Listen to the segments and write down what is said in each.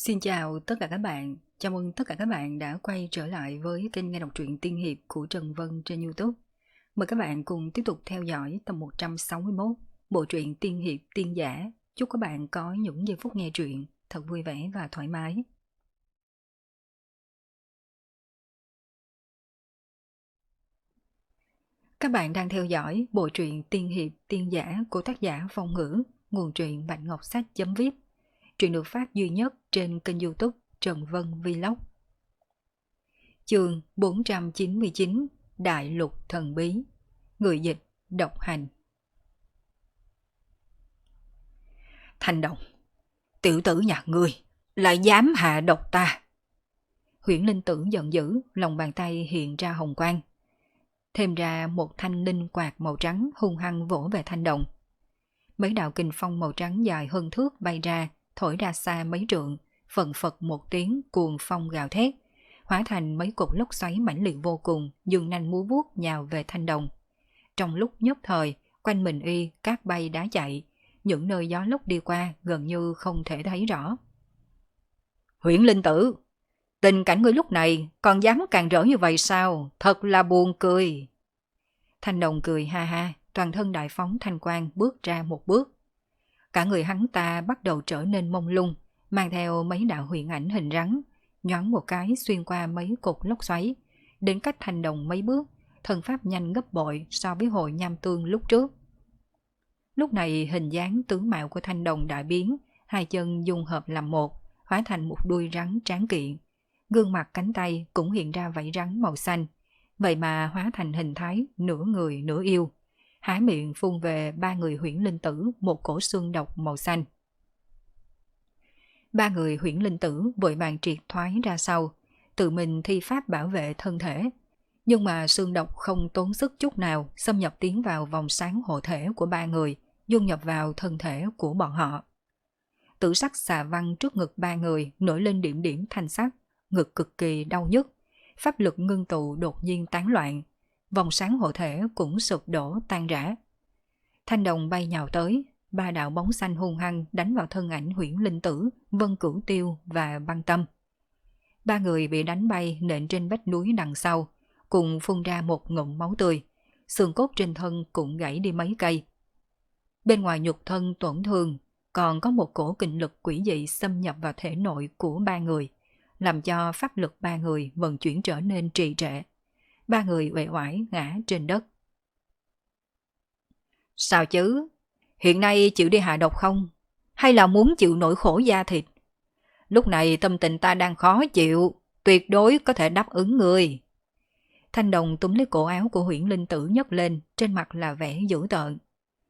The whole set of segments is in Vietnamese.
Xin chào tất cả các bạn, chào mừng tất cả các bạn đã quay trở lại với kênh nghe đọc truyện tiên hiệp của Trần Vân trên YouTube. Mời các bạn cùng tiếp tục theo dõi tập 161, bộ truyện tiên hiệp tiên giả. Chúc các bạn có những giây phút nghe truyện thật vui vẻ và thoải mái. Các bạn đang theo dõi bộ truyện tiên hiệp tiên giả của tác giả Phong Ngữ, nguồn truyện Bạch Ngọc Sách.vip. Truyện được phát duy nhất trên kênh YouTube Trần Vân Vlog. Chương 499 Đại Lục Thần Bí. Người dịch Độc Hành. Thanh Đồng, tiểu tử nhà ngươi lại dám hạ độc ta. Huyễn Linh Tử giận dữ, lòng bàn tay hiện ra hồng quang. Thêm ra một thanh linh quạt màu trắng hung hăng vỗ về Thanh Đồng. Mấy đạo kình phong màu trắng dài hơn thước bay ra, thổi ra xa mấy trượng, phận phật một tiếng cuồng phong gào thét, hóa thành mấy cột lốc xoáy mãnh liệt vô cùng, dương nanh múa vuốt nhào về Thanh Đồng. Trong lúc nhất thời, quanh mình y cát bay đá chạy, những nơi gió lốc đi qua gần như không thể thấy rõ. Huyễn Linh Tử, tình cảnh ngươi lúc này còn dám càng rỡ như vậy sao? Thật là buồn cười. Thanh Đồng cười ha ha, toàn thân đại phóng thanh quang bước ra một bước. Cả người hắn ta bắt đầu trở nên mông lung, mang theo mấy đạo huyền ảnh hình rắn, nhoáng một cái xuyên qua mấy cột lốc xoáy, đến cách Thanh Đồng mấy bước, thân pháp nhanh gấp bội so với hồi nham tương lúc trước. Lúc này hình dáng tướng mạo của Thanh Đồng đại biến, hai chân dung hợp làm một, hóa thành một đuôi rắn tráng kiện. Gương mặt cánh tay cũng hiện ra vảy rắn màu xanh, vậy mà hóa thành hình thái nửa người nửa yêu. Há miệng phun về ba người Huyễn Linh Tử một cổ xương độc màu xanh. Ba người Huyễn Linh Tử vội vàng triệt thoái ra sau, tự mình thi pháp bảo vệ thân thể. Nhưng mà xương độc không tốn sức chút nào xâm nhập tiến vào vòng sáng hộ thể của ba người, dung nhập vào thân thể của bọn họ. Tử sắc xà văn trước ngực ba người nổi lên điểm điểm thanh sắc, ngực cực kỳ đau nhức, pháp lực ngưng tụ đột nhiên tán loạn, vòng sáng hộ thể cũng sụp đổ tan rã. Thanh Đồng bay nhào tới, ba đạo bóng xanh hung hăng đánh vào thân ảnh Huyễn Linh Tử, Vân Cửu Tiêu và Băng Tâm. Ba người bị đánh bay nện trên vách núi đằng sau, cùng phun ra một ngụm máu tươi, xương cốt trên thân cũng gãy đi mấy cây. Bên ngoài nhục thân tổn thương, còn có một cổ kình lực quỷ dị xâm nhập vào thể nội của ba người, làm cho pháp lực ba người vận chuyển trở nên trì trệ. Ba người uể oải ngã trên đất. Sao chứ? Hiện nay chịu đi hạ độc không? Hay là muốn chịu nỗi khổ da thịt? Lúc này tâm tình ta đang khó chịu, tuyệt đối có thể đáp ứng người. Thanh Đồng túm lấy cổ áo của Huyễn Linh Tử nhấc lên, trên mặt là vẻ dữ tợn.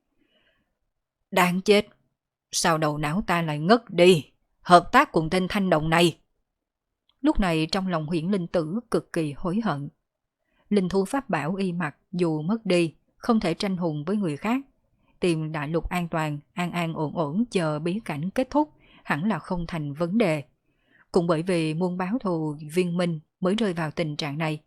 Đáng chết! Sao đầu não ta lại ngất đi? Hợp tác cùng tên Thanh Đồng này! Lúc này trong lòng Huyễn Linh Tử cực kỳ hối hận. Linh thú pháp bảo y mặc dù mất đi, không thể tranh hùng với người khác. Tìm đại lục an toàn, an an ổn ổn chờ bí cảnh kết thúc hẳn là không thành vấn đề. Cũng bởi vì muốn báo thù Viên Minh mới rơi vào tình trạng này.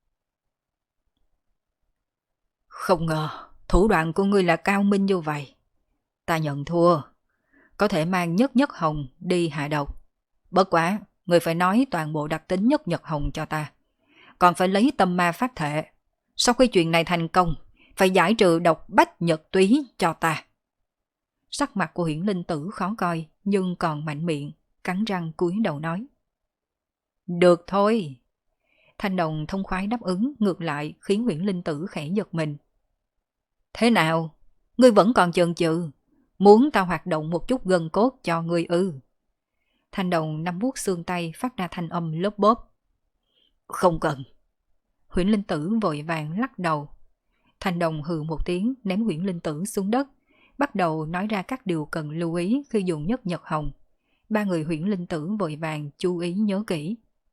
Không ngờ, thủ đoạn của ngươi là cao minh như vậy. Ta nhận thua. Có thể mang Nhất Nhất Hồng đi hạ độc. Bất quá, ngươi phải nói toàn bộ đặc tính Nhất Nhất Hồng cho ta. Còn phải lấy tâm ma phát thể. Sau khi chuyện này thành công, phải giải trừ độc bách nhật túy cho ta. Sắc mặt của Huyễn Linh Tử khó coi, nhưng còn mạnh miệng, cắn răng cúi đầu nói. Được thôi. Thanh Đồng thông khoái đáp ứng, ngược lại khiến Huyễn Linh Tử khẽ giật mình. Thế nào? Ngươi vẫn còn chần chừ, muốn ta hoạt động một chút gân cốt cho ngươi ư? Thanh Đồng nắm vuốt xương tay phát ra thanh âm lốp bốp. Không cần. Huyễn Linh Tử vội vàng lắc đầu. Thanh Đồng hừ một tiếng ném Huyễn Linh Tử xuống đất, bắt đầu nói ra các điều cần lưu ý khi dùng Nhất Nhật Hồng. Ba người Huyễn Linh Tử vội vàng chú ý nhớ kỹ.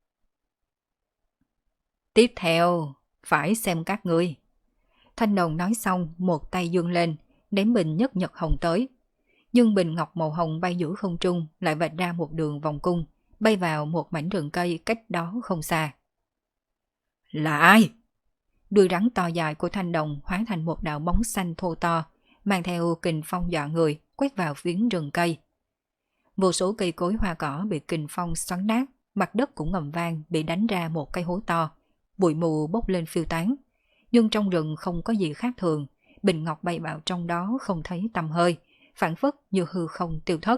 Tiếp theo, phải xem các ngươi. Thanh Đồng nói xong, một tay giương lên, ném bình Nhất Nhật Hồng tới. Nhưng bình ngọc màu hồng bay giữa không trung lại vạch ra một đường vòng cung, bay vào một mảnh rừng cây cách đó không xa. Là ai? Đuôi rắn to dài của Thanh Đồng hóa thành một đạo bóng xanh thô to, mang theo kình phong dọa người, quét vào phiến rừng cây. Vô số cây cối hoa cỏ bị kình phong xoắn nát, mặt đất cũng ngầm vang bị đánh ra một cái hố to, bụi mù bốc lên phiêu tán. Nhưng trong rừng không có gì khác thường, bình ngọc bay bạo trong đó không thấy tăm hơi, phảng phất như hư không tiêu thất.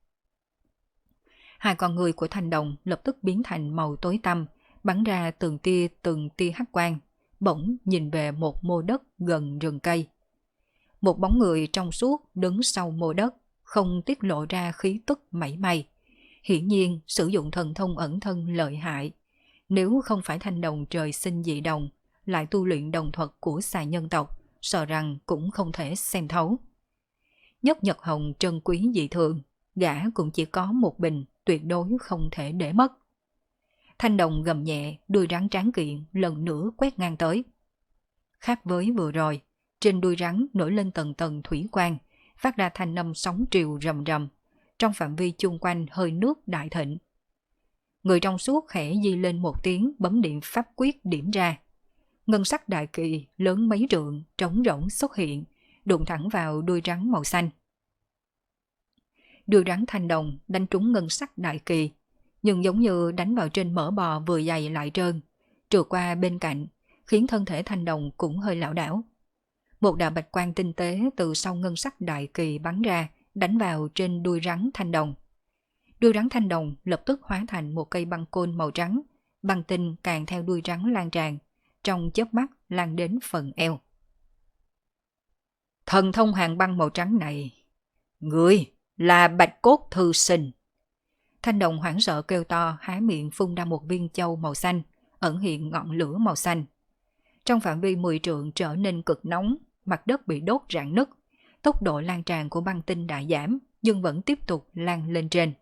Hai con người của Thanh Đồng lập tức biến thành màu tối tăm, bắn ra từng tia hắc quang, bỗng nhìn về một mô đất gần rừng cây. Một bóng người trong suốt đứng sau mô đất, không tiết lộ ra khí tức mảy may. Hiển nhiên sử dụng thần thông ẩn thân lợi hại. Nếu không phải Thanh Đồng trời sinh dị đồng, lại tu luyện đồng thuật của xà nhân tộc, sợ rằng cũng không thể xem thấu. Nhất nhật hồng trân quý dị thường, gã cũng chỉ có một bình, tuyệt đối không thể để mất. Thanh Đồng gầm nhẹ, đuôi rắn tráng kiện lần nữa quét ngang tới. Khác với vừa rồi, trên đuôi rắn nổi lên tầng tầng thủy quang, phát ra thanh âm sóng triều rầm rầm, trong phạm vi chung quanh hơi nước đại thịnh. Người trong suốt khẽ di lên một tiếng bấm điện pháp quyết điểm ra. Ngân sắc đại kỳ lớn mấy trượng trống rỗng xuất hiện, đụng thẳng vào đuôi rắn màu xanh. Đuôi rắn Thanh Đồng đánh trúng ngân sắc đại kỳ, nhưng giống như đánh vào trên mỡ bò vừa dày lại trơn, trượt qua bên cạnh, khiến thân thể Thanh Đồng cũng hơi lảo đảo. Một đạo bạch quang tinh tế từ sau ngân sắc đại kỳ bắn ra, đánh vào trên đuôi rắn Thanh Đồng. Đuôi rắn Thanh Đồng lập tức hóa thành một cây băng côn màu trắng, băng tinh càng theo đuôi rắn lan tràn, trong chớp mắt lan đến phần eo. Thần thông hàng băng màu trắng này, ngươi là Bạch Cốt Thư Sinh. Thanh Đồng hoảng sợ kêu to, há miệng phun ra một viên châu màu xanh, ẩn hiện ngọn lửa màu xanh. Trong phạm vi 10 trượng trở nên cực nóng, mặt đất bị đốt rạn nứt, tốc độ lan tràn của băng tinh đã giảm, nhưng vẫn tiếp tục lan lên trên.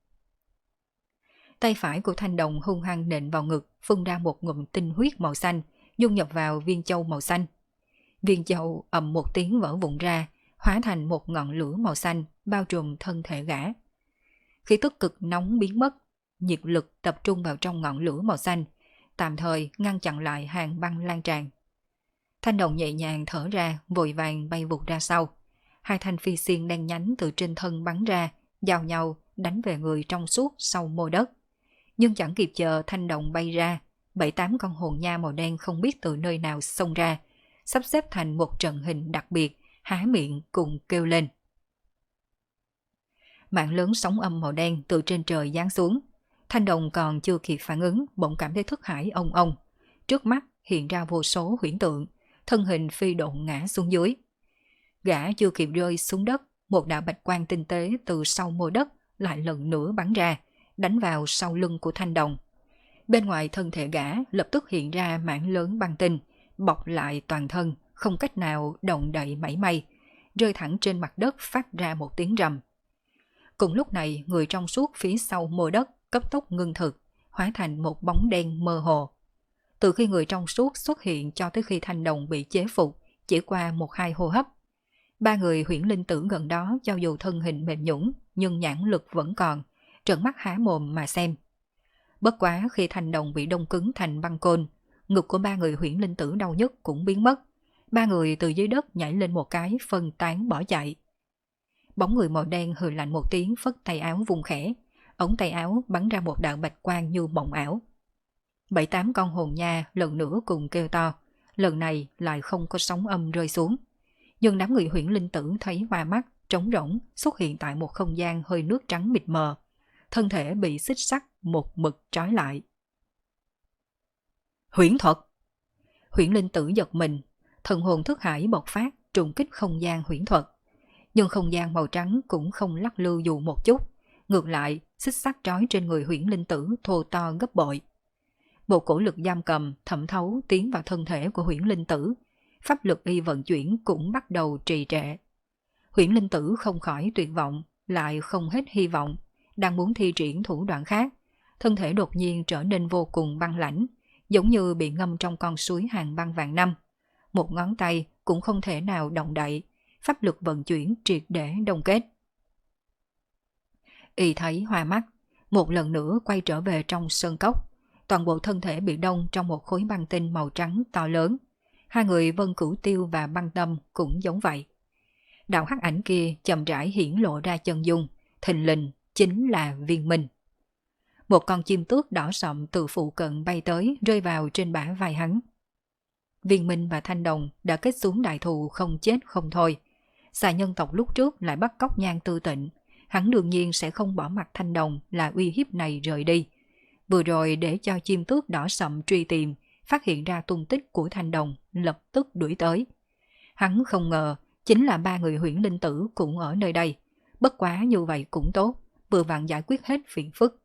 Tay phải của Thanh Đồng hung hăng nện vào ngực, phun ra một ngụm tinh huyết màu xanh, dung nhập vào viên châu màu xanh. Viên châu ầm một tiếng vỡ vụn ra, hóa thành một ngọn lửa màu xanh, bao trùm thân thể gã. Khí tức cực nóng biến mất, nhiệt lực tập trung vào trong ngọn lửa màu xanh, tạm thời ngăn chặn lại hàng băng lan tràn. Thanh Đồng nhẹ nhàng thở ra, vội vàng bay vụt ra sau. Hai thanh phi xiên đen nhánh từ trên thân bắn ra, giao nhau đánh về người trong suốt sau mô đất. Nhưng chẳng kịp chờ Thanh Đồng bay ra, 7-8 con hồn nha màu đen không biết từ nơi nào xông ra, sắp xếp thành một trận hình đặc biệt, há miệng cùng kêu lên. Mạng lớn sóng âm màu đen từ trên trời giáng xuống. Thanh Đồng còn chưa kịp phản ứng, bỗng cảm thấy thức hải ông ông. Trước mắt hiện ra vô số huyễn tượng, thân hình phi độn ngã xuống dưới. Gã chưa kịp rơi xuống đất, một đạo bạch quang tinh tế từ sau mô đất lại lần nữa bắn ra, đánh vào sau lưng của Thanh Đồng. Bên ngoài thân thể gã lập tức hiện ra mảng lớn băng tinh, bọc lại toàn thân, không cách nào động đậy mảy may, rơi thẳng trên mặt đất phát ra một tiếng rầm. Cùng lúc này, người trong suốt phía sau mô đất cấp tốc ngưng thực, hóa thành một bóng đen mơ hồ. Từ khi người trong suốt xuất hiện cho tới khi Thanh Đồng bị chế phục, chỉ qua 1-2 hô hấp. Ba người huyễn linh tử gần đó cho dù thân hình mềm nhũn nhưng nhãn lực vẫn còn, trợn mắt há mồm mà xem. Bất quá khi Thanh Đồng bị đông cứng thành băng côn, ngực của ba người huyễn linh tử đau nhức cũng biến mất. Ba người từ dưới đất nhảy lên một cái phân tán bỏ chạy. Bóng người màu đen hừ lạnh một tiếng phất tay áo vung khẽ, ống tay áo bắn ra một đạo bạch quang như mộng ảo. 7-8 con hồn nha lần nữa cùng kêu to, lần này lại không có sóng âm rơi xuống. Nhưng đám người huyễn linh tử thấy hoa mắt, trống rỗng xuất hiện tại một không gian hơi nước trắng mịt mờ, thân thể bị xích sắt một mực trói lại. Huyễn thuật! Huyễn linh tử giật mình, thần hồn thức hải bộc phát trùng kích không gian huyễn thuật. Nhưng không gian màu trắng cũng không lắc lư dù một chút, ngược lại xích sắt trói trên người huyễn linh tử thô to gấp bội. Một cổ lực giam cầm thẩm thấu tiến vào thân thể của huyễn linh tử, pháp lực y vận chuyển cũng bắt đầu trì trệ. Huyễn linh tử không khỏi tuyệt vọng, lại không hết hy vọng, đang muốn thi triển thủ đoạn khác, thân thể đột nhiên trở nên vô cùng băng lãnh, giống như bị ngâm trong con suối hàng băng vạn năm. Một ngón tay cũng không thể nào động đậy, pháp lực vận chuyển triệt để đông kết. Y thấy hoa mắt, một lần nữa quay trở về trong sơn cốc, toàn bộ thân thể bị đông trong một khối băng tinh màu trắng to lớn. Hai người Vân Cửu Tiêu và Băng Tâm cũng giống vậy. Đạo hắc ảnh kia chậm rãi hiển lộ ra chân dung, thình lình chính là Viên Minh. Một con chim tước đỏ sậm từ phụ cận bay tới rơi vào trên bả vai hắn. Viên Minh và Thanh Đồng đã kết xuống đại thù không chết không thôi. Xà nhân tộc lúc trước lại bắt cóc Nhan Tư Tịnh, hắn đương nhiên sẽ không bỏ mặc Thanh Đồng là uy hiếp này rời đi. Vừa rồi để cho chim tước đỏ sậm truy tìm, phát hiện ra tung tích của Thanh Đồng, lập tức đuổi tới. Hắn không ngờ chính là 3 người Huyễn Linh Tử cũng ở nơi đây. Bất quá như vậy cũng tốt, vừa vặn giải quyết hết phiền phức.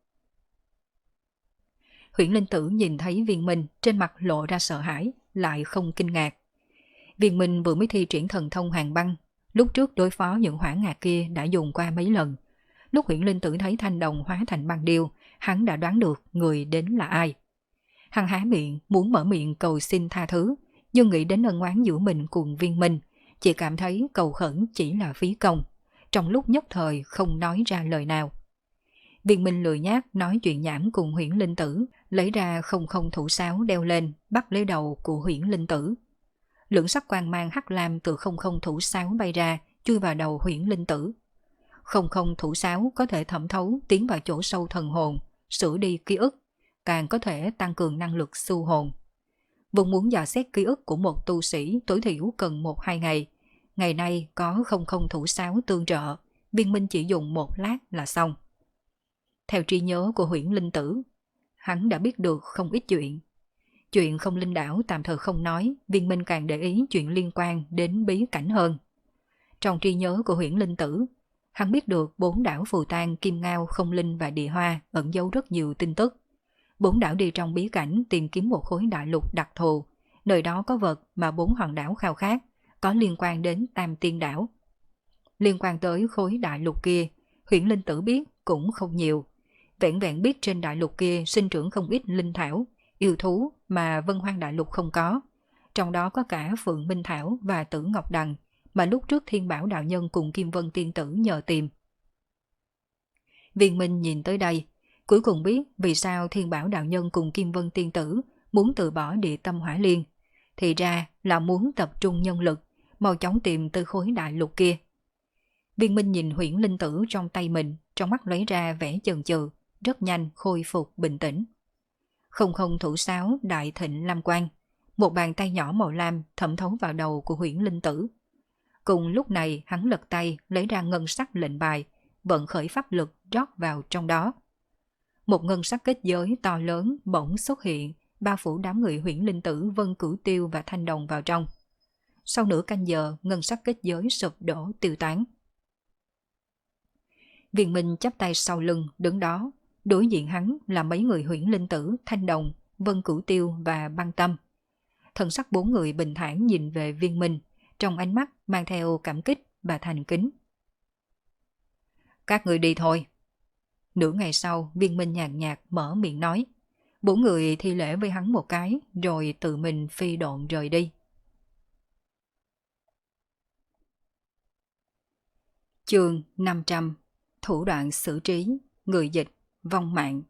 Huyễn Linh Tử nhìn thấy Viên Minh trên mặt lộ ra sợ hãi, lại không kinh ngạc. Viên Minh vừa mới thi triển thần thông hàng băng, lúc trước đối phó những hỏa ngạc kia đã dùng qua mấy lần. Lúc Huyễn Linh Tử thấy Thanh Đồng hóa thành băng điêu, hắn đã đoán được người đến là ai. Hắn há miệng muốn mở miệng cầu xin tha thứ, nhưng nghĩ đến ân oán giữa mình cùng Viên Minh, chỉ cảm thấy cầu khẩn chỉ là phí công. Trong lúc nhất thời không nói ra lời nào. Viên Minh lười nhác nói chuyện nhảm cùng Huyễn Linh Tử, lấy ra không thủ sáo đeo lên, bắt lấy đầu của Huyễn Linh Tử. Lưỡng sắc quang mang hắc lam từ không thủ sáo bay ra, chui vào đầu Huyễn Linh Tử. Không thủ sáo có thể thẩm thấu tiến vào chỗ sâu thần hồn, sửa đi ký ức, càng có thể tăng cường năng lực su hồn. Vùng muốn dò xét ký ức của một tu sĩ tối thiểu cần 1-2 ngày. Ngày nay có không thủ sáo tương trợ, Viên Minh chỉ dùng 1 lát là xong. Theo trí nhớ của Huyễn Linh Tử, hắn đã biết được không ít chuyện. Chuyện không linh đảo tạm thời không nói, Viên Minh càng để ý chuyện liên quan đến bí cảnh hơn. Trong trí nhớ của Huyễn Linh Tử, hắn biết được 4 đảo Phù Tang, Kim Ngao, Không Linh và Địa Hoa ẩn giấu rất nhiều tin tức. 4 đảo đi trong bí cảnh tìm kiếm một khối đại lục đặc thù, nơi đó có vật mà 4 hòn đảo khao khát, có liên quan đến Tam Tiên Đảo. Liên quan tới khối đại lục kia, Huyễn Linh Tử biết cũng không nhiều. Vẹn vẹn biết trên đại lục kia sinh trưởng không ít linh thảo, yêu thú mà Vân Hoang đại lục không có. Trong đó có cả Phượng Minh Thảo và Tử Ngọc Đằng mà lúc trước Thiên Bảo Đạo Nhân cùng Kim Vân Tiên Tử nhờ tìm. Viên Minh nhìn tới đây, cuối cùng biết vì sao Thiên Bảo Đạo Nhân cùng Kim Vân Tiên Tử muốn từ bỏ Địa Tâm Hỏa Liên. Thì ra là muốn tập trung nhân lực, mau chóng tìm từ khối đại lục kia. Viên Minh nhìn Huyễn Linh Tử trong tay mình, trong mắt lấy ra vẻ chần chừ, rất nhanh khôi phục bình tĩnh. Không thủ sáo đại thịnh lam quang, một bàn tay nhỏ màu lam thẩm thấu vào đầu của Huyễn Linh Tử. Cùng lúc này hắn lật tay lấy ra ngân sắc lệnh bài, vận khởi pháp lực rót vào trong đó. Một ngân sắc kết giới to lớn bỗng xuất hiện, bao phủ đám người Huyễn Linh Tử, Vân Cửu Tiêu và Thanh Đồng vào trong. Sau nửa canh giờ, ngân sắc kết giới sụp đổ tiêu tán. Viên Minh chắp tay sau lưng đứng đó, đối diện hắn là mấy người Huyễn Linh Tử, Thanh Đồng, Vân Cửu Tiêu và Băng Tâm. Thần sắc 4 người bình thản nhìn về Viên Minh, trong ánh mắt mang theo cảm kích và thành kính. Các người đi thôi. Nửa ngày sau, Viên Minh nhàn nhạt mở miệng nói. 4 người thi lễ với hắn một cái, rồi tự mình phi độn rời đi. Chương 500. Thủ đoạn xử trí, người dịch, vong mạng.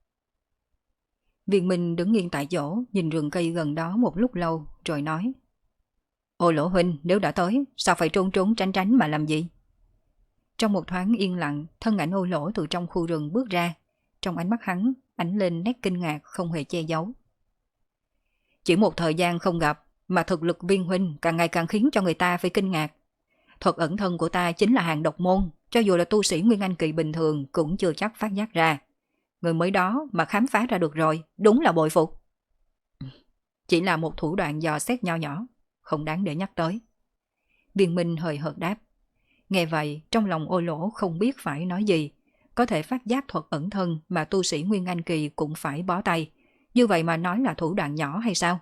Viên Minh đứng yên tại chỗ, nhìn rừng cây gần đó một lúc lâu, rồi nói. Ô Lỗ huynh, nếu đã tới, sao phải trốn trốn tránh tránh mà làm gì? Trong một thoáng yên lặng, thân ảnh Ô Lỗ từ trong khu rừng bước ra. Trong ánh mắt hắn, ánh lên nét kinh ngạc không hề che giấu. Chỉ một thời gian không gặp, mà thực lực Viên huynh càng ngày càng khiến cho người ta phải kinh ngạc. Thuật ẩn thân của ta chính là hàng độc môn, cho dù là tu sĩ Nguyên Anh kỳ bình thường cũng chưa chắc phát giác ra. Người mới đó mà khám phá ra được rồi, đúng là bội phục. Chỉ là một thủ đoạn dò xét nho nhỏ, không đáng để nhắc tới. Viên Minh hời hợt đáp. Nghe vậy, trong lòng Ô Lỗ không biết phải nói gì. Có thể phát giác thuật ẩn thân mà tu sĩ Nguyên Anh kỳ cũng phải bó tay. Như vậy mà nói là thủ đoạn nhỏ hay sao?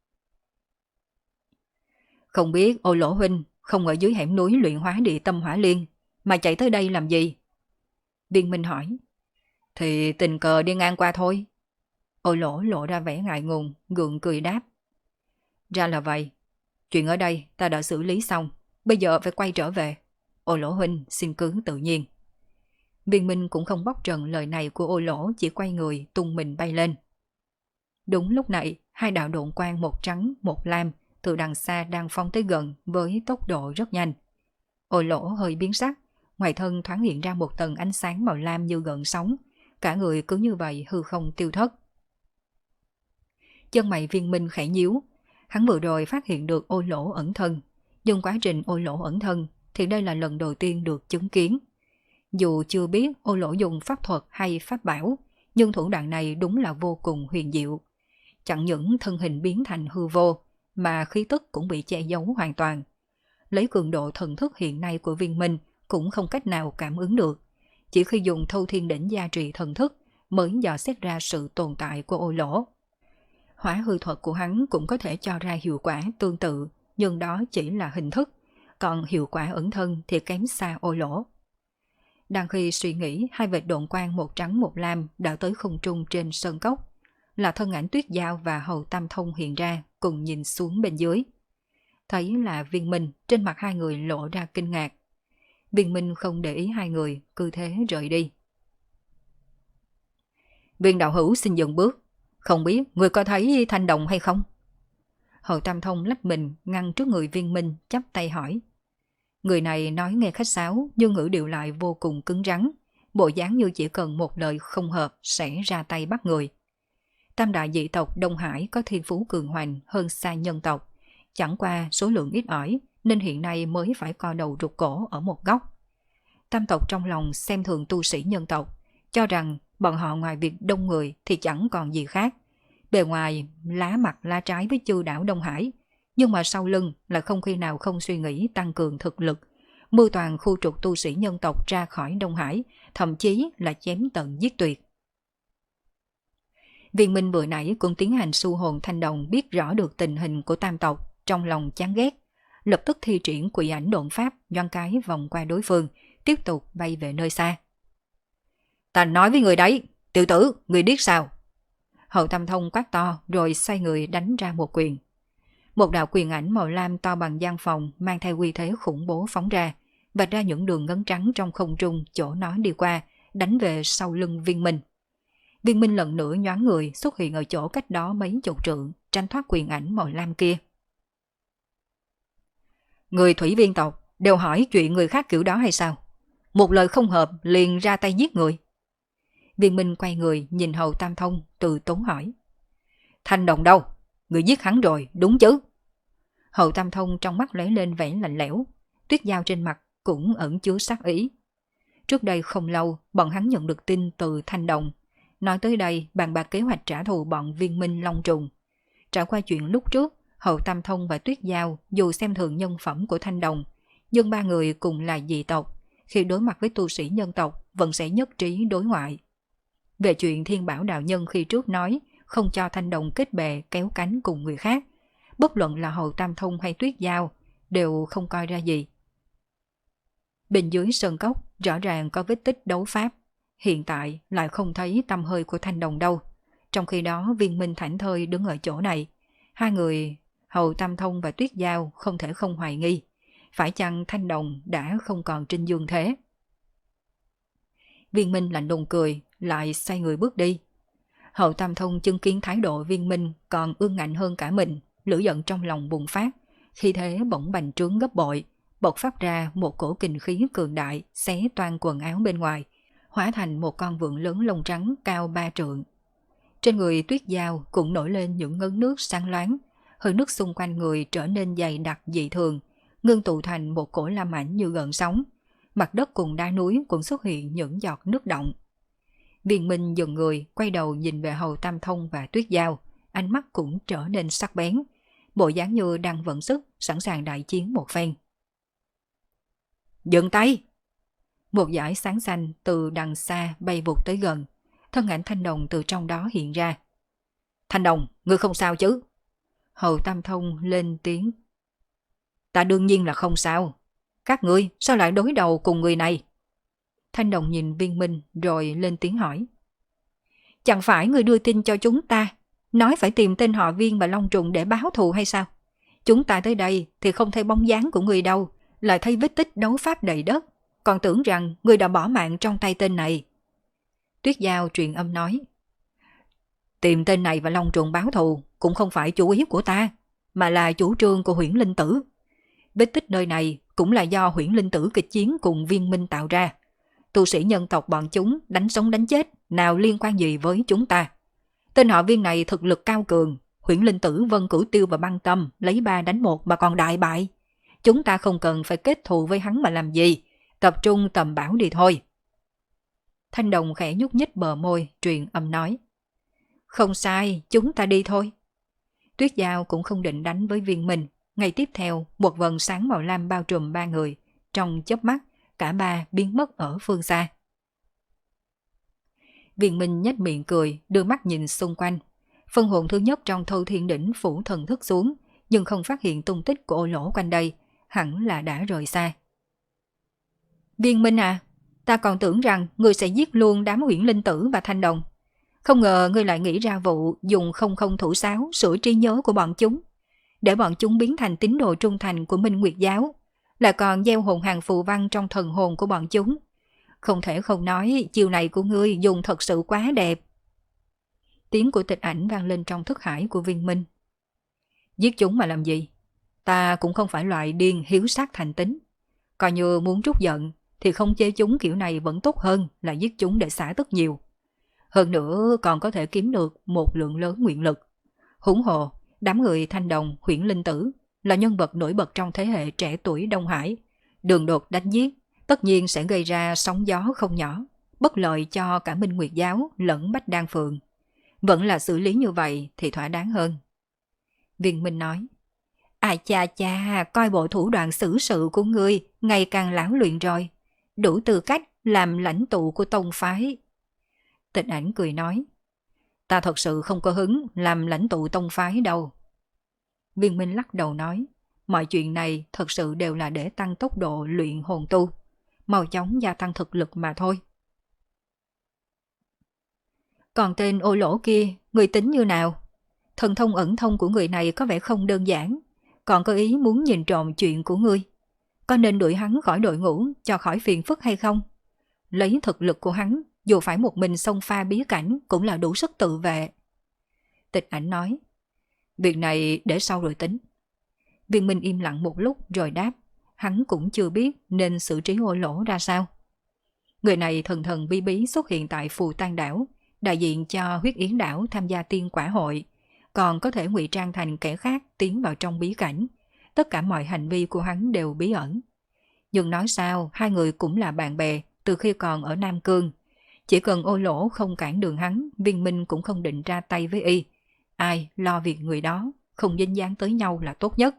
Không biết Ô Lỗ huynh không ở dưới hẻm núi luyện hóa Địa Tâm Hỏa Liên mà chạy tới đây làm gì? Viên Minh hỏi. Thì tình cờ đi ngang qua thôi. Ô Lỗ lộ ra vẻ ngại ngùng, gượng cười đáp. Ra là vậy. Chuyện ở đây ta đã xử lý xong, bây giờ phải quay trở về. Ô Lỗ huynh xin cứ tự nhiên. Viên Minh cũng không bóc trần lời này của Ô Lỗ, chỉ quay người tung mình bay lên. Đúng lúc này, 2 đạo độn quang, một trắng một lam từ đằng xa đang phóng tới gần với tốc độ rất nhanh. Ô Lỗ hơi biến sắc, ngoài thân thoáng hiện ra một tầng ánh sáng màu lam như gợn sóng, cả người cứ như vậy hư không tiêu thất. Chân mày Viên Minh khẽ nhíu, hắn vừa rồi phát hiện được Ô Lỗ ẩn thân, nhưng quá trình Ô Lỗ ẩn thân thì đây là lần đầu tiên được chứng kiến. Dù chưa biết Ô Lỗ dùng pháp thuật hay pháp bảo, nhưng thủ đoạn này đúng là vô cùng huyền diệu. Chẳng những thân hình biến thành hư vô, mà khí tức cũng bị che giấu hoàn toàn. Lấy cường độ thần thức hiện nay của Viên Minh cũng không cách nào cảm ứng được. Chỉ khi dùng Thâu Thiên Đỉnh gia trì thần thức mới dò xét ra sự tồn tại của Ô Lỗ. Hỏa hư thuật của hắn cũng có thể cho ra hiệu quả tương tự, nhưng đó chỉ là hình thức, còn hiệu quả ẩn thân thì kém xa Ô Lỗ. Đang khi suy nghĩ, hai vệt độn quang một trắng một lam đã tới không trung trên sơn cốc. Là thân ảnh Tuyết Giao và Hầu Tam Thông hiện ra, cùng nhìn xuống bên dưới. Thấy là Viên Minh, trên mặt hai người lộ ra kinh ngạc. Viên Minh không để ý hai người, cứ thế rời đi. Viên đạo hữu xin dừng bước, không biết người có thấy Thanh Đồng hay không? Hầu Tam Thông lách mình ngăn trước người Viên Minh, chắp tay hỏi. Người này nói nghe khách sáo nhưng ngữ điệu lại vô cùng cứng rắn, bộ dáng như chỉ cần một lời không hợp sẽ ra tay bắt người. Tam đại dị tộc Đông Hải có thiên phú cường hoành hơn xa nhân tộc, chẳng qua số lượng ít ỏi nên hiện nay mới phải co đầu rụt cổ ở một góc. Tam tộc trong lòng xem thường tu sĩ nhân tộc, cho rằng bọn họ ngoài việc đông người thì chẳng còn gì khác. Bề ngoài lá mặt lá trái với chư đảo Đông Hải, nhưng mà sau lưng là không khi nào không suy nghĩ tăng cường thực lực, mưu toàn khu trục tu sĩ nhân tộc ra khỏi Đông Hải, thậm chí là chém tận giết tuyệt. Viên Minh vừa nãy cũng tiến hành su hồn Thanh Đồng, biết rõ được tình hình của tam tộc, trong lòng chán ghét, lập tức thi triển quỷ ảnh độn pháp, nhoáng cái vòng qua đối phương, tiếp tục bay về nơi xa. Ta nói với người đấy, tiểu tử, người điếc sao? Hầu Tam Thông quát to rồi xoay người đánh ra một quyền. Một đạo quyền ảnh màu lam to bằng gian phòng mang theo uy thế khủng bố phóng ra, vạch ra những đường ngấn trắng trong không trung chỗ nó đi qua, đánh về sau lưng Viên Minh. Viên Minh lần nữa nhoáng người xuất hiện ở chỗ cách đó mấy chục trượng, tránh thoát quyền ảnh màu lam kia. Người Thủy Viên tộc đều hỏi chuyện người khác kiểu đó hay sao? Một lời không hợp liền ra tay giết người. Viên Minh quay người nhìn Hầu Tam Thông từ tốn hỏi. Thanh Đồng đâu? Người giết hắn rồi, đúng chứ? Hầu Tam Thông trong mắt lóe lên vẻ lạnh lẽo, Tuyết Giao trên mặt cũng ẩn chứa sát ý. Trước đây không lâu, bọn hắn nhận được tin từ Thanh Đồng. Nói tới đây, bàn bạc kế hoạch trả thù bọn Viên Minh Long Trùng. Trải qua chuyện lúc trước, Hầu Tam Thông và Tuyết Giao dù xem thường nhân phẩm của Thanh Đồng, nhưng ba người cùng là dị tộc, khi đối mặt với tu sĩ nhân tộc vẫn sẽ nhất trí đối ngoại. Về chuyện Thiên Bảo đạo nhân khi trước nói không cho Thanh Đồng kết bè kéo cánh cùng người khác, bất luận là Hầu Tam Thông hay Tuyết Giao đều không coi ra gì. Bên dưới sơn cốc rõ ràng có vết tích đấu pháp, hiện tại lại không thấy tăm hơi của Thanh Đồng đâu. Trong khi đó Viên Minh thảnh thơi đứng ở chỗ này, hai người Hầu Tam Thông và Tuyết Giao không thể không hoài nghi, phải chăng Thanh Đồng đã không còn trên dương thế. Viên Minh lạnh lùng cười, lại xoay người bước đi. Hầu Tam Thông chứng kiến thái độ Viên Minh còn ương ngạnh hơn cả mình, lửa giận trong lòng bùng phát, khi thế bỗng bành trướng gấp bội, bộc phát ra một cổ kình khí cường đại, xé toang quần áo bên ngoài, hóa thành một con vượn lớn lông trắng cao 3 trượng. Trên người Tuyết Giao cũng nổi lên những ngấn nước sáng loáng, hơi nước xung quanh người trở nên dày đặc dị thường, ngưng tụ thành một cổ lam ảnh như gợn sóng. Mặt đất cùng đá núi cũng xuất hiện những giọt nước động. Viên Minh dừng người, quay đầu nhìn về Hầu Tam Thông và Tuyết Giao, ánh mắt cũng trở nên sắc bén, bộ dáng như đang vận sức, sẵn sàng đại chiến một phen. Dừng tay! Một dải sáng xanh từ đằng xa bay vụt tới gần, thân ảnh Thanh Đồng từ trong đó hiện ra. Thanh Đồng, ngươi không sao chứ? Hầu Tam Thông lên tiếng. Ta đương nhiên là không sao. Các ngươi sao lại đối đầu cùng người này? Thanh Đồng nhìn Viên Minh rồi lên tiếng hỏi. Chẳng phải người đưa tin cho chúng ta, nói phải tìm tên họ Viên và Long Trùng để báo thù hay sao? Chúng ta tới đây thì không thấy bóng dáng của người đâu, lại thấy vết tích đấu pháp đầy đất, còn tưởng rằng người đã bỏ mạng trong tay tên này. Tuyết Giao truyền âm nói. Tìm tên này và Long Trùng báo thù cũng không phải chủ ý của ta, mà là chủ trương của Huyễn Linh Tử. Vết tích nơi này cũng là do Huyễn Linh Tử kịch chiến cùng Viên Minh tạo ra. Tu sĩ nhân tộc bọn chúng đánh sống đánh chết, nào liên quan gì với chúng ta. Tên họ Viên này thực lực cao cường, Huyễn Linh Tử, Vân Cửu Tiêu và Băng Tâm lấy 3 đánh 1 mà còn đại bại. Chúng ta không cần phải kết thù với hắn mà làm gì, tập trung tầm bảo đi thôi. Thanh Đồng khẽ nhúc nhích bờ môi, truyền âm nói. Không sai, chúng ta đi thôi. Tuyết Giao cũng không định đánh với Viên Minh. Ngày tiếp theo, một vầng sáng màu lam bao trùm 3 người. Trong chớp mắt, cả ba biến mất ở phương xa. Viên Minh nhếch miệng cười, đưa mắt nhìn xung quanh. Phân hồn thứ nhất trong Thâu Thiên Đỉnh phủ thần thức xuống, nhưng không phát hiện tung tích của Ô Lỗ quanh đây, hẳn là đã rời xa. Viên Minh à, ta còn tưởng rằng ngươi sẽ giết luôn đám Huyễn Linh Tử và Thanh Đồng. Không ngờ ngươi lại nghĩ ra vụ dùng không thủ sáo sửa trí nhớ của bọn chúng, để bọn chúng biến thành tín đồ trung thành của Minh Nguyệt Giáo, lại còn gieo hồn hàng phù văn trong thần hồn của bọn chúng. Không thể không nói chiêu này của ngươi dùng thật sự quá đẹp. Tiếng của Tịch Ảnh vang lên trong thức hải của Viên Minh. Giết chúng mà làm gì? Ta cũng không phải loại điên hiếu sát thành tính. Coi như muốn trút giận thì không chế chúng kiểu này vẫn tốt hơn là giết chúng để xả tức nhiều. Hơn nữa còn có thể kiếm được một lượng lớn nguyện lực. Huống hồ, đám người Thanh Đồng, Huyễn Linh Tử là nhân vật nổi bật trong thế hệ trẻ tuổi Đông Hải. Đường đột đánh giết tất nhiên sẽ gây ra sóng gió không nhỏ, bất lợi cho cả Minh Nguyệt Giáo lẫn Bách Đan Phường. Vẫn là xử lý như vậy thì thỏa đáng hơn. Viên Minh nói. Ai cha cha, coi bộ thủ đoạn xử sự của ngươi ngày càng lão luyện rồi. Đủ tư cách làm lãnh tụ của tông phái. Tịch Ảnh cười nói. Ta thật sự không có hứng làm lãnh tụ tông phái đâu. Viên Minh lắc đầu nói. Mọi chuyện này thật sự đều là để tăng tốc độ luyện hồn tu, mau chóng gia tăng thực lực mà thôi. Còn tên Ô Lỗ kia, người tính như nào? Thần thông ẩn thông của người này có vẻ không đơn giản, còn có ý muốn nhìn trộm chuyện của ngươi. Có nên đuổi hắn khỏi đội ngũ cho khỏi phiền phức hay không? Lấy thực lực của hắn, dù phải một mình xông pha bí cảnh cũng là đủ sức tự vệ. Tịch Ảnh nói. Việc này để sau rồi tính. Viên Minh im lặng một lúc rồi đáp. Hắn cũng chưa biết nên xử trí Ô Lỗ ra sao. Người này thần thần bí bí xuất hiện tại Phù Tang Đảo, đại diện cho Huyết Yến Đảo tham gia tiên quả hội, còn có thể ngụy trang thành kẻ khác tiến vào trong bí cảnh. Tất cả mọi hành vi của hắn đều bí ẩn. Nhưng nói sao, hai người cũng là bạn bè từ khi còn ở Nam Cương. Chỉ cần Ô Lỗ không cản đường hắn, Viên Minh cũng không định ra tay với y. Ai lo việc người đó, không dính dáng tới nhau là tốt nhất.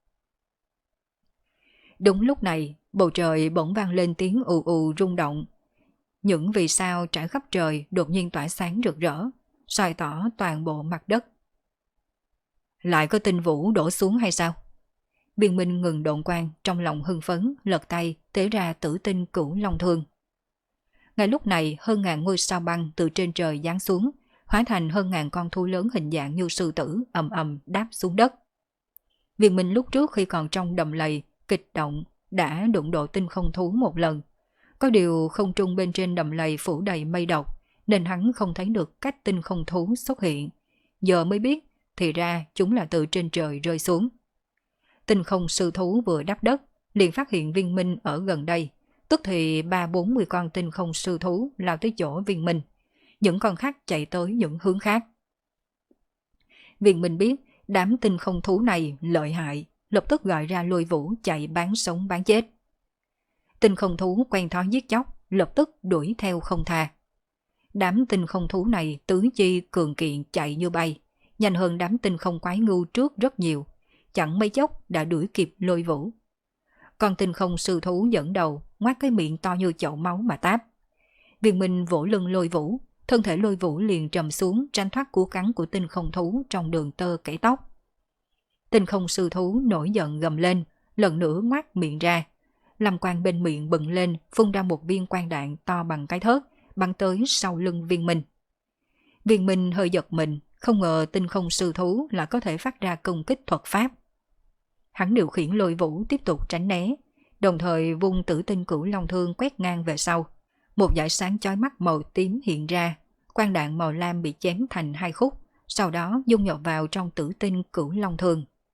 Đúng lúc này, bầu trời bỗng vang lên tiếng ù ù rung động. Những vì sao trải khắp trời đột nhiên tỏa sáng rực rỡ, soi tỏ toàn bộ mặt đất. Lại có tinh vũ đổ xuống hay sao? Viên Minh ngừng độn quang, trong lòng hưng phấn, lật tay tế ra tử tinh Cửu Long Thương. Ngay lúc này, hơn ngàn ngôi sao băng từ trên trời giáng xuống, hóa thành hơn ngàn con thú lớn hình dạng như sư tử ầm ầm đáp xuống đất. Viên Minh lúc trước khi còn trong đầm lầy kịch động đã đụng độ tinh không thú một lần. Có điều không trung bên trên đầm lầy phủ đầy mây độc, nên hắn không thấy được cách tinh không thú xuất hiện. Giờ mới biết, thì ra chúng là từ trên trời rơi xuống. Tinh không sư thú vừa đáp đất, liền phát hiện Viên Minh ở gần đây. Tức thì 30-40 con tinh không sư thú lao tới chỗ Viên Minh. Những con khác chạy tới những hướng khác. Viên Minh biết đám tinh không thú này lợi hại, lập tức gọi ra Lôi Vũ chạy bán sống bán chết. Tinh không thú quen thói giết chóc, lập tức đuổi theo không tha. Đám tinh không thú này tứ chi cường kiện chạy như bay, nhanh hơn đám tinh không quái ngưu trước rất nhiều, chẳng mấy chốc đã đuổi kịp Lôi Vũ. Con tinh không sư thú dẫn đầu, ngoác cái miệng to như chậu máu mà táp. Viên Minh vỗ lưng Lôi Vũ, thân thể Lôi Vũ liền trầm xuống tránh thoát cú cắn của tinh không thú trong đường tơ kẻ tóc. Tinh không sư thú nổi giận gầm lên, lần nữa ngoác miệng ra. Lâm quang bên miệng bừng lên, phun ra một viên quang đạn to bằng cái thớt, bắn tới sau lưng Viên Minh. Viên Minh hơi giật mình, không ngờ tinh không sư thú là có thể phát ra công kích thuật pháp. Hắn điều khiển Lôi Vũ tiếp tục tránh né, đồng thời vung tử tinh Cửu Long Thương quét ngang về sau. Một dải sáng chói mắt màu tím hiện ra, quang đạn màu lam bị chém thành hai khúc, sau đó dung nhập vào trong tử tinh Cửu Long Thương.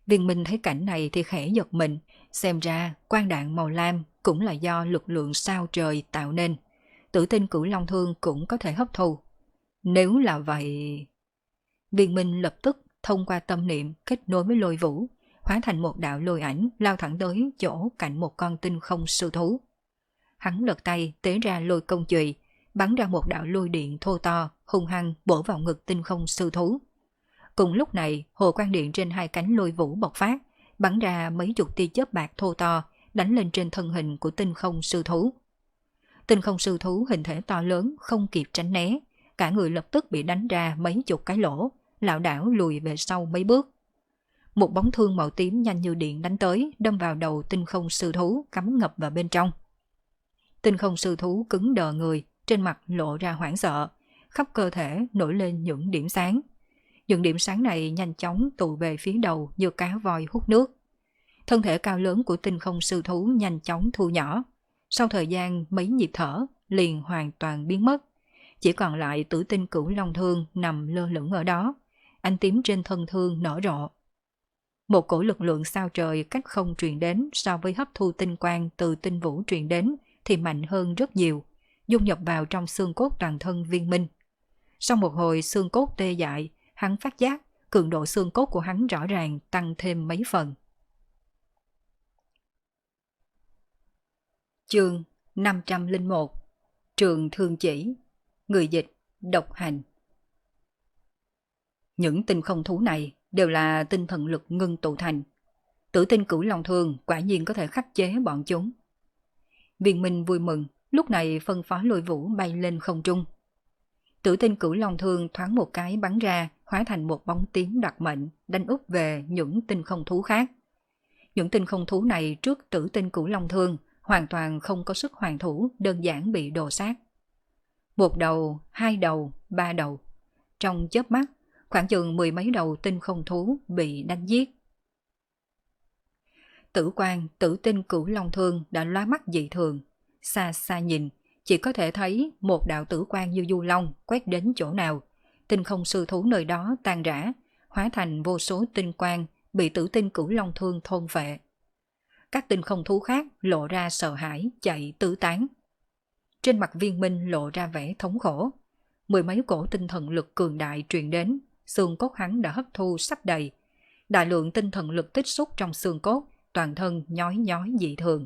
Viên Minh thấy cảnh này thì khẽ giật mình, xem ra quang đạn màu lam cũng là do lực lượng sao trời tạo nên. Tử tinh Cửu Long Thương cũng có thể hấp thu. Nếu là vậy... Viên Minh lập tức thông qua tâm niệm kết nối với lôi vũ, hóa thành một đạo lôi ảnh lao thẳng tới chỗ cạnh một con tinh không sư thú. Hắn lật tay tế ra lôi công chùy, bắn ra một đạo lôi điện thô to, hung hăng bổ vào ngực tinh không sư thú. Cùng lúc này, hồ quang điện trên hai cánh lôi vũ bộc phát, bắn ra mấy chục tia chớp bạc thô to, đánh lên trên thân hình của tinh không sư thú. Tinh không sư thú hình thể to lớn, không kịp tránh né, cả người lập tức bị đánh ra mấy chục cái lỗ, lảo đảo lùi về sau mấy bước. Một bóng thương màu tím nhanh như điện đánh tới, đâm vào đầu tinh không sư thú, cắm ngập vào bên trong. Tinh không sư thú cứng đờ người, trên mặt lộ ra hoảng sợ, khắp cơ thể nổi lên những điểm sáng. Những điểm sáng này nhanh chóng tụ về phía đầu như cá voi hút nước. Thân thể cao lớn của tinh không sư thú nhanh chóng thu nhỏ. Sau thời gian mấy nhịp thở, liền hoàn toàn biến mất. Chỉ còn lại tử tinh Cửu Long Thương nằm lơ lửng ở đó. Ánh tím trên thân thương nở rộ. Một cổ lực lượng sao trời cách không truyền đến so với hấp thu tinh quang từ tinh vũ truyền đến thì mạnh hơn rất nhiều, dung nhập vào trong xương cốt toàn thân Viên Minh. Sau một hồi xương cốt tê dại, hắn phát giác cường độ xương cốt của hắn rõ ràng tăng thêm mấy phần. Chương 501 Trường Thương Chỉ. Người dịch Độc Hành. Những tinh không thú này đều là tinh thần lực ngưng tụ thành. Tử tinh Cửu Long Thương quả nhiên có thể khắc chế bọn chúng. Viên Minh vui mừng, lúc này phân phó lôi vũ bay lên không trung. Tử tinh Cửu Long Thương thoáng một cái bắn ra, hóa thành một bóng tím đặc mệnh, đánh úp về những tinh không thú khác. Những tinh không thú này trước tử tinh Cửu Long Thương hoàn toàn không có sức hoàn thủ, đơn giản bị đồ sát. Một đầu, hai đầu, ba đầu. Trong chớp mắt, khoảng chừng mười mấy đầu tinh không thú bị đánh giết. Tử quang, tử tinh Cửu Long Thương đã lóa mắt dị thường. Xa xa nhìn, chỉ có thể thấy một đạo tử quang như du long quét đến chỗ nào. Tinh không sư thú nơi đó tan rã, hóa thành vô số tinh quang bị tử tinh Cửu Long Thương thôn phệ. Các tinh không thú khác lộ ra sợ hãi, chạy tứ tán. Trên mặt Viên Minh lộ ra vẻ thống khổ. Mười mấy cổ tinh thần lực cường đại truyền đến, xương cốt hắn đã hấp thu sắp đầy. Đại lượng tinh thần lực tích xúc trong xương cốt, toàn thân nhói nhói dị thường.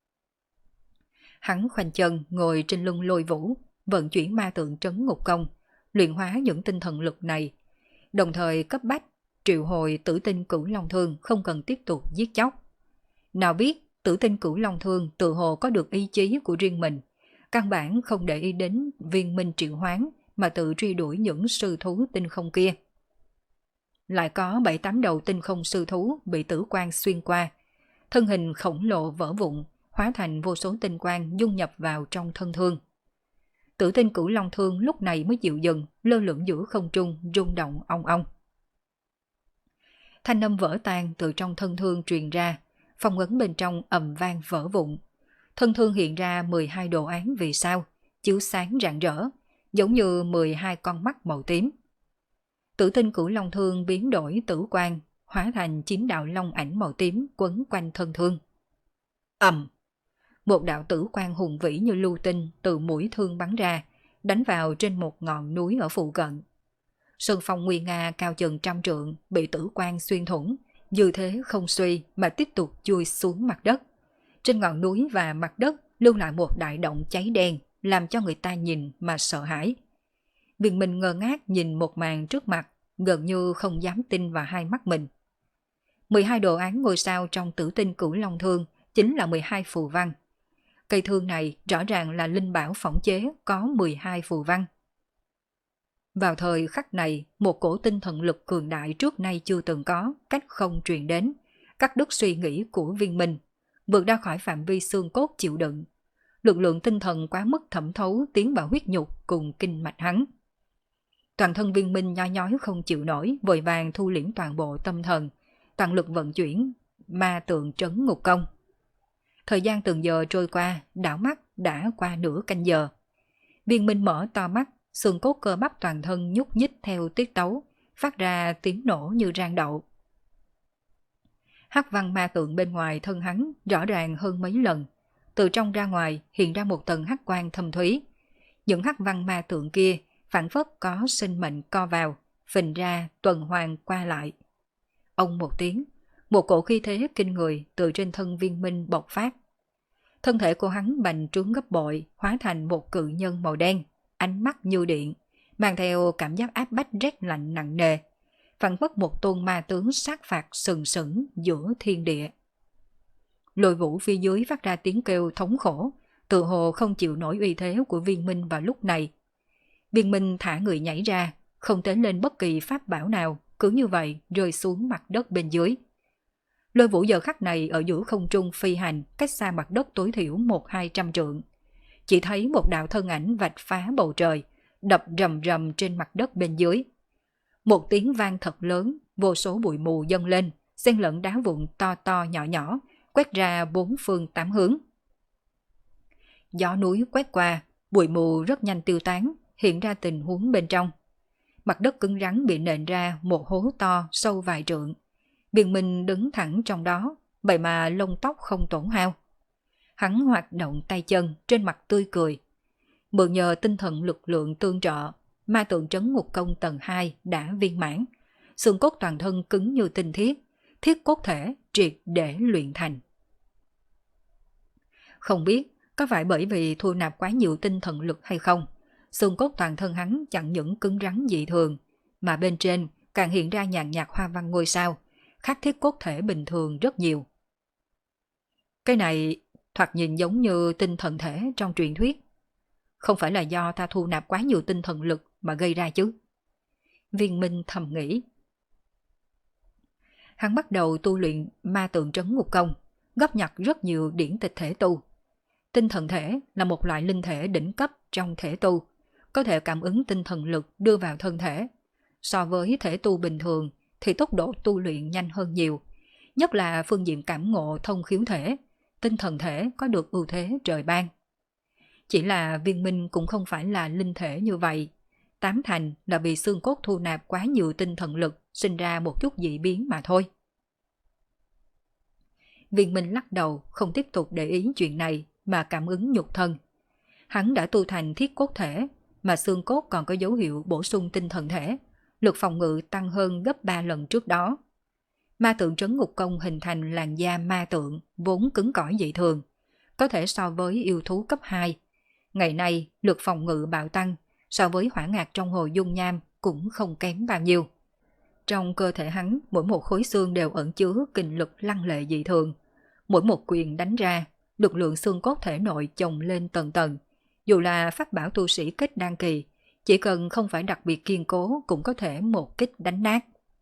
Hắn khoanh chân ngồi trên lưng lôi vũ, vận chuyển ma tượng trấn ngục công, luyện hóa những tinh thần lực này, đồng thời cấp bách triệu hồi tử tinh Cửu Long Thương không cần tiếp tục giết chóc. Nào biết tử tinh Cửu Long Thương tự hồ có được ý chí của riêng mình, căn bản không để ý đến Viên Minh triệu hoán mà tự truy đuổi những sư thú tinh không kia. Lại có 7-8 đầu tinh không sư thú bị tử quang xuyên qua, thân hình khổng lồ vỡ vụn, hóa thành vô số tinh quang dung nhập vào trong thân thương. Tử tinh Cửu Long Thương lúc này mới dịu dừng, lơ lửng giữa không trung, rung động ong ong. Thanh âm vỡ tan từ trong thân thương truyền ra, phong ấn bên trong ầm vang vỡ vụn. Thân thương hiện ra 12 đồ án vì sao, chiếu sáng rạng rỡ, giống như 12 con mắt màu tím. Tử tinh Cửu Long Thương biến đổi tử quang, hóa thành 9 đạo long ảnh màu tím quấn quanh thân thương. Ầm! Một đạo tử quang hùng vĩ như lưu tinh từ mũi thương bắn ra, đánh vào trên một ngọn núi ở phụ cận. Sơn phong nguy nga cao chừng 100 trượng bị tử quang xuyên thủng, dư thế không suy mà tiếp tục chui xuống mặt đất. Trên ngọn núi và mặt đất lưu lại một đại động cháy đen, làm cho người ta nhìn mà sợ hãi. Viên Minh ngơ ngác nhìn một màn trước mặt, gần như không dám tin vào hai mắt mình. 12 đồ án ngôi sao trong tử tinh Cửu Long Thương chính là 12 phù văn. Cây thương này rõ ràng là linh bảo phỏng chế có 12 phù văn. Vào thời khắc này, một cổ tinh thần lực cường đại trước nay chưa từng có, cách không truyền đến, cắt đứt suy nghĩ của Viên Minh, vượt ra khỏi phạm vi xương cốt chịu đựng. Lực lượng tinh thần quá mức thẩm thấu tiến vào huyết nhục cùng kinh mạch hắn. Toàn thân Viên Minh nhói nhói không chịu nổi, vội vàng thu liễm toàn bộ tâm thần, toàn lực vận chuyển ma tượng trấn ngục công. Thời gian từng giờ trôi qua, đảo mắt đã qua nửa canh giờ. Viên Minh mở to mắt, xương cốt cơ bắp toàn thân nhúc nhích theo tiết tấu, phát ra tiếng nổ như rang đậu. Hắc văn ma tượng bên ngoài thân hắn rõ ràng hơn mấy lần. Từ trong ra ngoài hiện ra một tầng hắc quang thâm thúy. Những hắc văn ma tượng kia phảng phất có sinh mệnh co vào, phình ra tuần hoàn qua lại. Ông một tiếng, một cổ khí thế kinh người từ trên thân Viên Minh bộc phát. Thân thể của hắn bành trướng gấp bội, hóa thành một cự nhân màu đen, ánh mắt như điện, mang theo cảm giác áp bách rét lạnh nặng nề, phảng phất một tôn ma tướng sát phạt sừng sững giữa thiên địa. Lôi Vũ phía dưới phát ra tiếng kêu thống khổ, tự hồ không chịu nổi uy thế của Viên Minh vào lúc này. Viên Minh thả người nhảy ra, không tế lên bất kỳ pháp bảo nào, cứ như vậy rơi xuống mặt đất bên dưới. Lôi Vũ giờ khắc này ở giữa không trung phi hành, cách xa mặt đất tối thiểu 100-200 trượng. Chỉ thấy một đạo thân ảnh vạch phá bầu trời, đập rầm rầm trên mặt đất bên dưới. Một tiếng vang thật lớn, vô số bụi mù dâng lên, xen lẫn đá vụn to to nhỏ nhỏ, quét ra bốn phương tám hướng. Gió núi quét qua, bụi mù rất nhanh tiêu tán, hiện ra tình huống bên trong. Mặt đất cứng rắn bị nện ra một hố to sâu vài trượng. Viên Minh đứng thẳng trong đó, vậy mà lông tóc không tổn hao. Hắn hoạt động tay chân, trên mặt tươi cười. Mượn nhờ tinh thần lực lượng tương trợ, ma tượng trấn ngục công tầng 2 đã viên mãn. Xương cốt toàn thân cứng như tinh thiết, thiết cốt thể triệt để luyện thành. Không biết có phải bởi vì thu nạp quá nhiều tinh thần lực hay không, xương cốt toàn thân hắn chẳng những cứng rắn dị thường, mà bên trên càng hiện ra nhàn nhạt hoa văn ngôi sao, khác thiết cốt thể bình thường rất nhiều. Cái này thoạt nhìn giống như tinh thần thể trong truyền thuyết. Không phải là do ta thu nạp quá nhiều tinh thần lực mà gây ra chứ? Viên Minh thầm nghĩ. Hắn bắt đầu tu luyện ma tượng trấn ngục công, góp nhặt rất nhiều điển tịch thể tu. Tinh thần thể là một loại linh thể đỉnh cấp trong thể tu, có thể cảm ứng tinh thần lực đưa vào thân thể. So với thể tu bình thường thì tốc độ tu luyện nhanh hơn nhiều, nhất là phương diện cảm ngộ thông khiếu thể, tinh thần thể có được ưu thế trời ban. Chỉ là Viên Minh cũng không phải là linh thể như vậy, tám thành là vì xương cốt thu nạp quá nhiều tinh thần lực sinh ra một chút dị biến mà thôi. Viên Minh lắc đầu không tiếp tục để ý chuyện này mà cảm ứng nhục thân. Hắn đã tu thành thiết cốt thể, mà xương cốt còn có dấu hiệu bổ sung tinh thần thể, lực phòng ngự tăng hơn gấp 3 lần trước đó. Ma tượng trấn ngục công hình thành làn da ma tượng vốn cứng cỏi dị thường, có thể so với yêu thú cấp 2. Ngày nay lực phòng ngự bạo tăng, so với hỏa ngạc trong hồ dung nham cũng không kém bao nhiêu. Trong cơ thể hắn, mỗi một khối xương đều ẩn chứa kình lực lăng lệ dị thường. Mỗi một quyền đánh ra, lực lượng xương cốt thể nội chồng lên tầng tầng. Dù là pháp bảo tu sĩ kết đan kỳ, chỉ cần không phải đặc biệt kiên cố cũng có thể một kích đánh nát.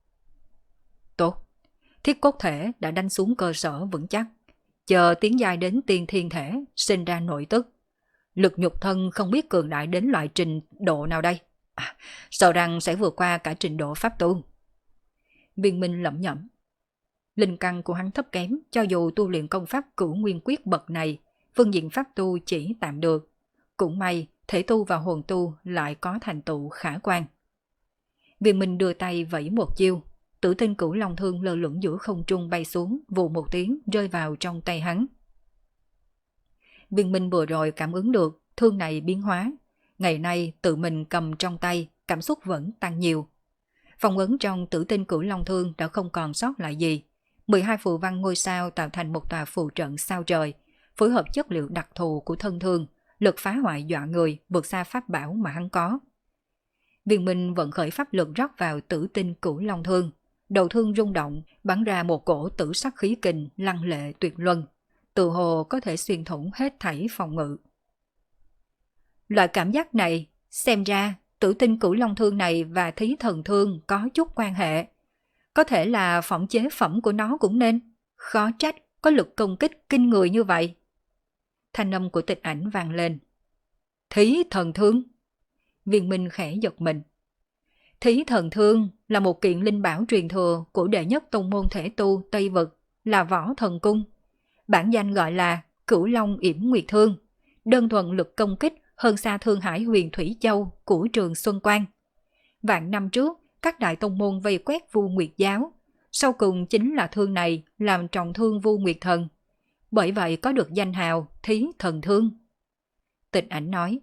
Tốt, thiết cốt thể đã đánh xuống cơ sở vững chắc. Chờ tiến giai đến tiên thiên thể, sinh ra nội tức. Lực nhục thân không biết cường đại đến loại trình độ nào đây. Sợ rằng sẽ vượt qua cả trình độ pháp tu. Viên Minh lẩm nhẩm. Linh căn của hắn thấp kém, cho dù tu luyện công pháp cửu nguyên quyết bậc này, phương diện pháp tu chỉ tạm được. Cũng may, thể tu và hồn tu lại có thành tựu khả quan. Viên Minh đưa tay vẫy một chiêu, Tử Tinh Cửu Long Thương lơ lửng giữa không trung bay xuống, vù một tiếng rơi vào trong tay hắn. Viên Minh vừa rồi cảm ứng được thương này biến hóa, ngày nay tự mình cầm trong tay, cảm xúc vẫn tăng nhiều. Phong ấn trong Tử Tinh Cửu Long Thương đã không còn sót lại gì. 12 phù văn ngôi sao tạo thành một tòa phù trận sao trời, phối hợp chất liệu đặc thù của thân thương, lực phá hoại dọa người vượt xa pháp bảo mà hắn có. Viên Minh vận khởi pháp lực rót vào Tử Tinh Cửu Long Thương, đầu thương rung động, bắn ra một cổ tử sắc khí kình lăng lệ tuyệt luân, tự hồ có thể xuyên thủng hết thảy phòng ngự. Loại cảm giác này, xem ra Tử Tinh Cửu Long Thương này và Thí Thần Thương có chút quan hệ. Có thể là phỏng chế phẩm của nó cũng nên, khó trách có lực công kích kinh người như vậy. Thanh âm của Tịch Ảnh vang lên. Thí Thần Thương. Viên Minh khẽ giật mình. Thí Thần Thương là một kiện linh bảo truyền thừa của đệ nhất tông môn thể tu Tây Vực, là Võ Thần Cung. Bản danh gọi là Cửu Long Yểm Nguyệt Thương, đơn thuần lực công kích hơn xa Thương Hải Huyền Thủy Châu của Trường Xuân Quan. Vạn năm trước, các đại tông môn vây quét Vu Nguyệt Giáo, Sau cùng chính là thương này làm trọng thương Vu Nguyệt Thần, bởi vậy có được danh hào Thí Thần Thương. Tịch Ảnh nói.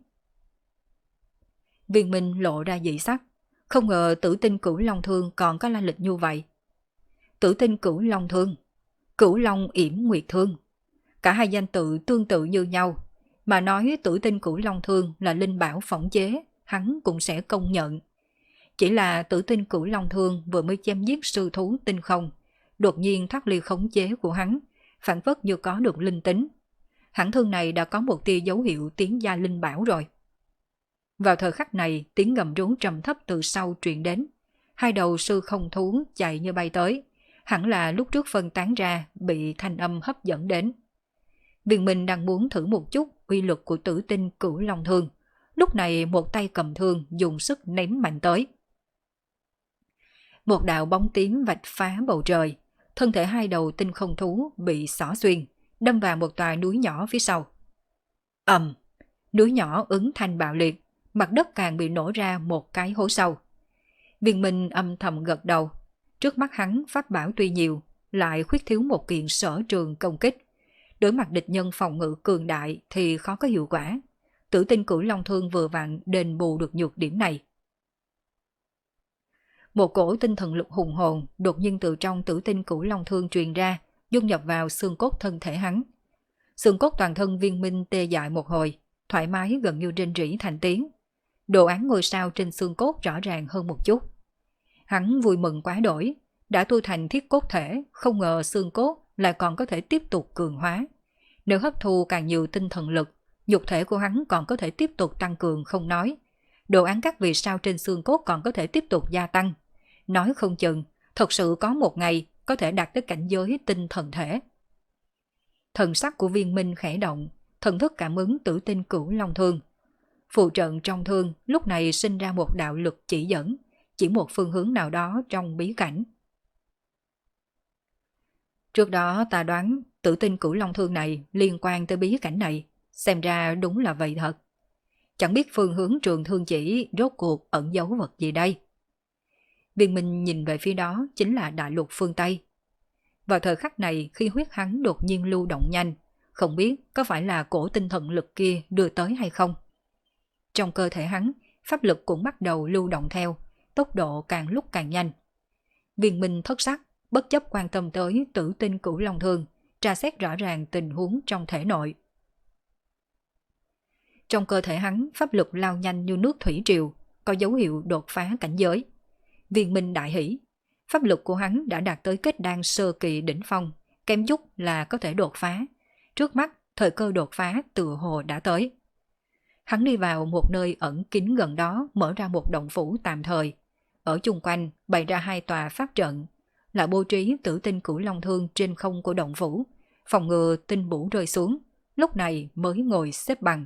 Viên Minh lộ ra dị sắc, không ngờ Tử Tinh Cửu Long Thương còn có la lịch như vậy. Tử Tinh Cửu Long Thương, Cửu Long Yểm Nguyệt Thương, cả hai danh tự tương tự như nhau, mà nói Tử Tinh Cửu Long Thương là linh bảo phỏng chế, hắn cũng sẽ công nhận. Chỉ là Tử Tinh Cửu Long Thương vừa mới chém giết sư thú tinh không, đột nhiên thoát ly khống chế của hắn, phản phất như có được linh tính. Hẳn thương này đã có một tia dấu hiệu tiến gia linh bảo rồi. Vào thời khắc này, tiếng gầm rú trầm thấp từ sau truyền đến. Hai đầu sư không thú chạy như bay tới, hẳn là lúc trước phân tán ra bị thanh âm hấp dẫn đến. Viên Minh đang muốn thử một chút uy lực của Tử Tinh Cửu Long Thương. Lúc này một tay cầm thương dùng sức ném mạnh tới. Một đạo bóng tím vạch phá bầu trời, thân thể hai đầu tinh không thú bị xỏ xuyên, đâm vào một tòa núi nhỏ phía sau. Ầm, núi nhỏ ứng thanh bạo liệt, mặt đất càng bị nổ ra một cái hố sâu. Viên Minh âm thầm gật đầu, trước mắt hắn pháp bảo tuy nhiều, lại khuyết thiếu một kiện sở trường công kích. Đối mặt địch nhân phòng ngự cường đại thì khó có hiệu quả. Tử Tinh Cửu Long Thương vừa vặn đền bù được nhược điểm này. Một cổ tinh thần lực hùng hồn đột nhiên từ trong Tử Tinh Cửu Long Thương truyền ra, dung nhập vào xương cốt thân thể hắn. Xương cốt toàn thân Viên Minh tê dại một hồi, thoải mái gần như rên rỉ thành tiếng. Đồ án ngôi sao trên xương cốt rõ ràng hơn một chút. Hắn vui mừng quá đổi, đã tu thành thiết cốt thể, không ngờ xương cốt lại còn có thể tiếp tục cường hóa. Nếu hấp thu càng nhiều tinh thần lực, nhục thể của hắn còn có thể tiếp tục tăng cường không nói. Đồ án các vì sao trên xương cốt còn có thể tiếp tục gia tăng. Nói không chừng, thật sự có một ngày có thể đạt tới cảnh giới tinh thần thể. Thần sắc của Viên Minh khẽ động, thần thức cảm ứng Tử Tinh Cửu Long Thương. Phù trận trong thương lúc này sinh ra một đạo lực chỉ dẫn, chỉ một phương hướng nào đó trong bí cảnh. Trước đó ta đoán Tử Tinh Cửu Long Thương này liên quan tới bí cảnh này, xem ra đúng là vậy thật. Chẳng biết phương hướng trường thương chỉ rốt cuộc ẩn giấu vật gì đây. Viên Minh nhìn về phía đó chính là đại lục phương Tây. Vào thời khắc này khi huyết hắn đột nhiên lưu động nhanh, không biết có phải là cổ tinh thần lực kia đưa tới hay không. Trong cơ thể hắn, pháp lực cũng bắt đầu lưu động theo, tốc độ càng lúc càng nhanh. Viên Minh thất sắc, bất chấp quan tâm tới Tử Tinh Cửu Long Thương, tra xét rõ ràng tình huống trong thể nội. Trong cơ thể hắn, pháp lực lao nhanh như nước thủy triều, có dấu hiệu đột phá cảnh giới. Viên Minh đại hỉ, pháp lực của hắn đã đạt tới kết đan sơ kỳ đỉnh phong, kém chút là có thể đột phá. Trước mắt, thời cơ đột phá tựa hồ đã tới. Hắn đi vào một nơi ẩn kín gần đó, mở ra một động phủ tạm thời. Ở chung quanh bày ra hai tòa pháp trận, lại bố trí Tử Tinh Cửu Long Thương trên không của động phủ, phòng ngừa tinh bủ rơi xuống, lúc này mới ngồi xếp bằng.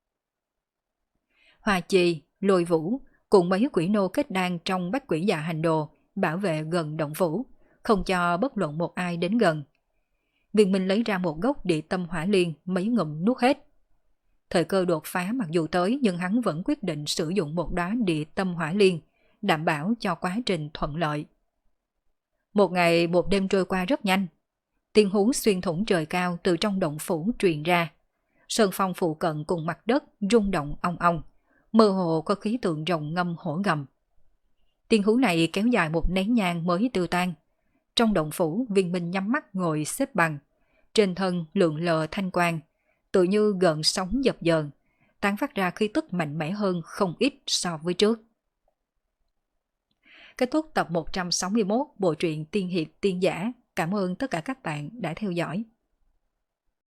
Hoa Chi, Lôi Vũ cùng mấy quỷ nô kết đan trong Bách Quỷ Dạ Hành Đồ bảo vệ gần động phủ, không cho bất luận một ai đến gần. Viên Minh lấy ra một gốc địa tâm hỏa liên, mấy ngụm nuốt hết. Thời cơ đột phá mặc dù tới nhưng hắn vẫn quyết định sử dụng một đóa địa tâm hỏa liên, đảm bảo cho quá trình thuận lợi. Một ngày một đêm trôi qua rất nhanh. Tiếng hú xuyên thủng trời cao từ trong động phủ truyền ra. Sơn phong phụ cận cùng mặt đất rung động ong ong, mơ hồ có khí tượng rồng ngâm hổ gầm. Tiếng hú này kéo dài một nén nhang mới tiêu tan. Trong động phủ, Viên Minh nhắm mắt ngồi xếp bằng, trên thân lượn lờ thanh quang, tự như gợn sóng dập dờn, tán phát ra khí tức mạnh mẽ hơn không ít so với trước. Kết thúc tập 161 bộ truyện Tiên Hiệp Tiên Giả. Cảm ơn tất cả các bạn đã theo dõi.